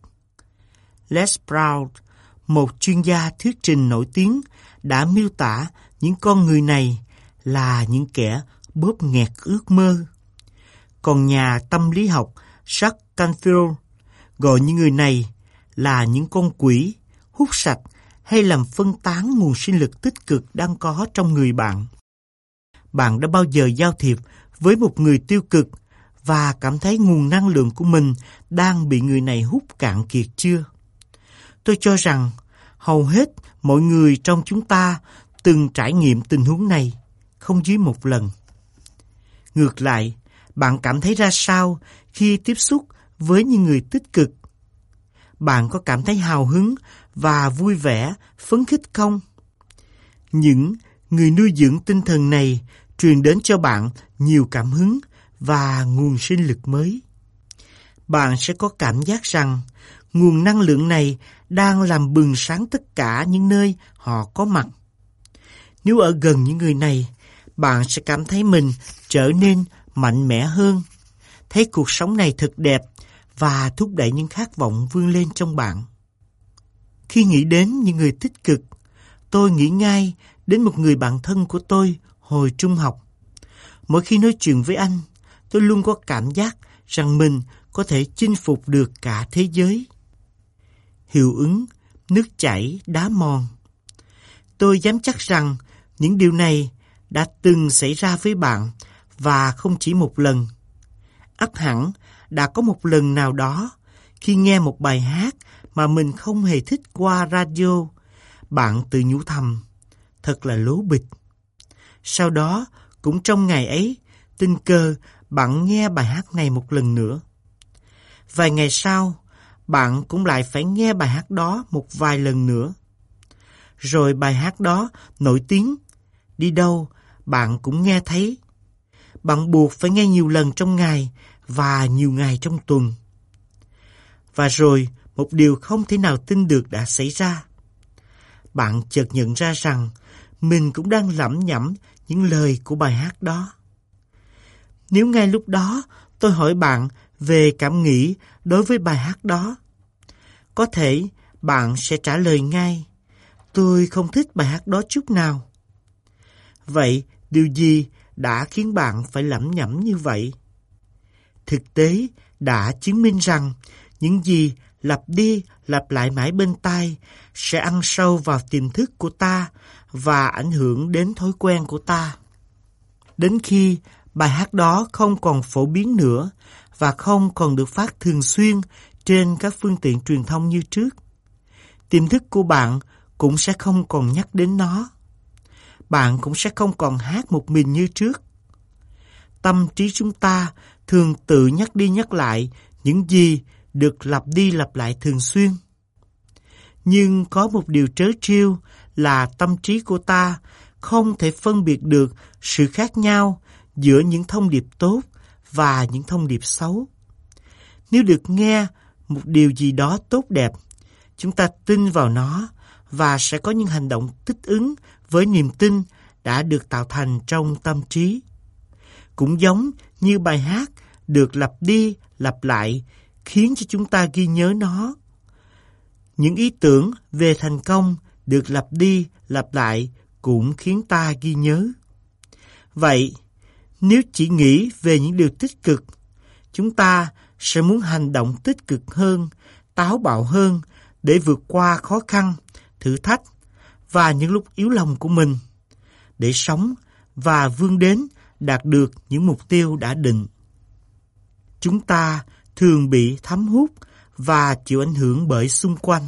Les Brown, một chuyên gia thuyết trình nổi tiếng, đã miêu tả những con người này là những kẻ bóp nghẹt ước mơ. Còn nhà tâm lý học Jacques Canfield gọi những người này là những con quỷ hút sạch hay làm phân tán nguồn sinh lực tích cực đang có trong người bạn. Bạn đã bao giờ giao thiệp với một người tiêu cực và cảm thấy nguồn năng lượng của mình đang bị người này hút cạn kiệt chưa? Tôi cho rằng hầu hết mọi người trong chúng ta từng trải nghiệm tình huống này không dưới một lần. Ngược lại, bạn cảm thấy ra sao khi tiếp xúc với những người tích cực? Bạn có cảm thấy hào hứng và vui vẻ, phấn khích không? Những người nuôi dưỡng tinh thần này truyền đến cho bạn nhiều cảm hứng và nguồn sinh lực mới. Bạn sẽ có cảm giác rằng nguồn năng lượng này đang làm bừng sáng tất cả những nơi họ có mặt. Nếu ở gần những người này, bạn sẽ cảm thấy mình trở nên mạnh mẽ hơn, thấy cuộc sống này thật đẹp và thúc đẩy những khát vọng vươn lên trong bạn. Khi nghĩ đến những người tích cực, tôi nghĩ ngay đến một người bạn thân của tôi hồi trung học. Mỗi khi nói chuyện với anh, tôi luôn có cảm giác rằng mình có thể chinh phục được cả thế giới. Hiệu ứng nước chảy đá mòn. Tôi dám chắc rằng những điều này đã từng xảy ra với bạn và không chỉ một lần. Ắt hẳn đã có một lần nào đó khi nghe một bài hát mà mình không hề thích qua radio, bạn tự nhủ thầm, thật là lố bịch. Sau đó, cũng trong ngày ấy, tình cờ bạn nghe bài hát này một lần nữa. Vài ngày sau, bạn cũng lại phải nghe bài hát đó một vài lần nữa. Rồi bài hát đó nổi tiếng, đi đâu bạn cũng nghe thấy. Bạn buộc phải nghe nhiều lần trong ngày và nhiều ngày trong tuần. Và rồi, một điều không thể nào tin được đã xảy ra. Bạn chợt nhận ra rằng mình cũng đang lẩm nhẩm những lời của bài hát đó. Nếu ngay lúc đó tôi hỏi bạn về cảm nghĩ đối với bài hát đó, có thể bạn sẽ trả lời ngay, tôi không thích bài hát đó chút nào. Vậy điều gì đã khiến bạn phải lẩm nhẩm như vậy? Thực tế đã chứng minh rằng những gì lặp đi lặp lại mãi bên tai sẽ ăn sâu vào tiềm thức của ta và ảnh hưởng đến thói quen của ta. Đến khi bài hát đó không còn phổ biến nữa và không còn được phát thường xuyên trên các phương tiện truyền thông như trước, tiềm thức của bạn cũng sẽ không còn nhắc đến nó. Bạn cũng sẽ không còn hát một mình như trước. Tâm trí chúng ta thường tự nhắc đi nhắc lại những gì được lặp đi lặp lại thường xuyên. Nhưng có một điều trớ trêu là tâm trí của ta không thể phân biệt được sự khác nhau giữa những thông điệp tốt và những thông điệp xấu. Nếu được nghe một điều gì đó tốt đẹp, chúng ta tin vào nó và sẽ có những hành động thích ứng với niềm tin đã được tạo thành trong tâm trí. Cũng giống như bài hát được lặp đi lặp lại khiến cho chúng ta ghi nhớ nó. Những ý tưởng về thành công được lặp đi lặp lại cũng khiến ta ghi nhớ. Vậy, nếu chỉ nghĩ về những điều tích cực, chúng ta sẽ muốn hành động tích cực hơn, táo bạo hơn để vượt qua khó khăn, thử thách và những lúc yếu lòng của mình, để sống và vươn đến đạt được những mục tiêu đã định. Chúng ta thường bị thấm hút và chịu ảnh hưởng bởi xung quanh.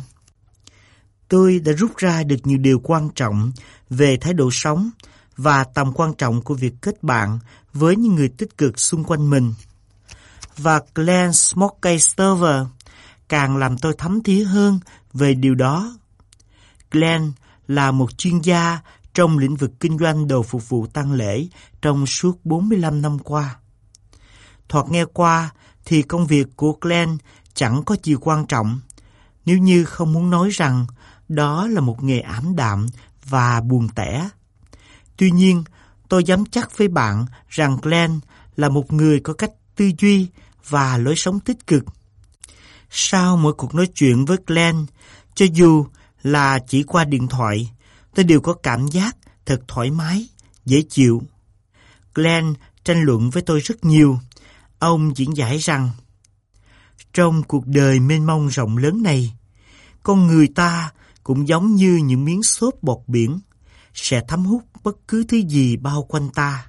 Tôi đã rút ra được nhiều điều quan trọng về thái độ sống và tầm quan trọng của việc kết bạn với những người tích cực xung quanh mình. Và Glenn Smokey Stover càng làm tôi thấm thía hơn về điều đó. Glenn là một chuyên gia trong lĩnh vực kinh doanh đồ phục vụ tang lễ trong suốt bốn mươi lăm năm qua. Thoạt nghe qua thì công việc của Glenn chẳng có gì quan trọng, nếu như không muốn nói rằng đó là một nghề ảm đạm và buồn tẻ. Tuy nhiên, tôi dám chắc với bạn rằng Glenn là một người có cách tư duy và lối sống tích cực. Sau mỗi cuộc nói chuyện với Glenn, cho dù là chỉ qua điện thoại, tôi đều có cảm giác thật thoải mái, dễ chịu. Glenn tranh luận với tôi rất nhiều. Ông diễn giải rằng, trong cuộc đời mênh mông rộng lớn này, con người ta cũng giống như những miếng xốp bọt biển, sẽ thấm hút bất cứ thứ gì bao quanh ta.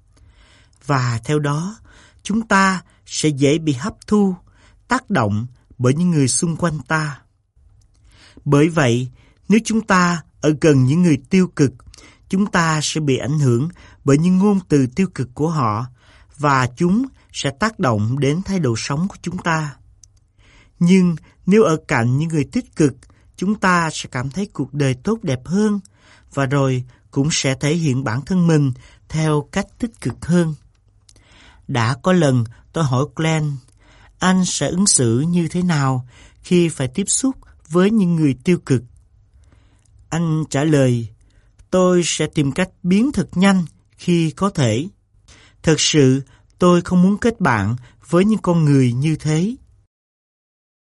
Và theo đó, chúng ta sẽ dễ bị hấp thu, tác động bởi những người xung quanh ta. Bởi vậy, nếu chúng ta ở gần những người tiêu cực, chúng ta sẽ bị ảnh hưởng bởi những ngôn từ tiêu cực của họ và chúng sẽ tác động đến thái độ sống của chúng ta. Nhưng nếu ở cạnh những người tích cực, chúng ta sẽ cảm thấy cuộc đời tốt đẹp hơn và rồi cũng sẽ thể hiện bản thân mình theo cách tích cực hơn. Đã có lần tôi hỏi Glenn, anh sẽ ứng xử như thế nào khi phải tiếp xúc với những người tiêu cực? Anh trả lời, tôi sẽ tìm cách biến thật nhanh khi có thể. Thật sự, tôi không muốn kết bạn với những con người như thế.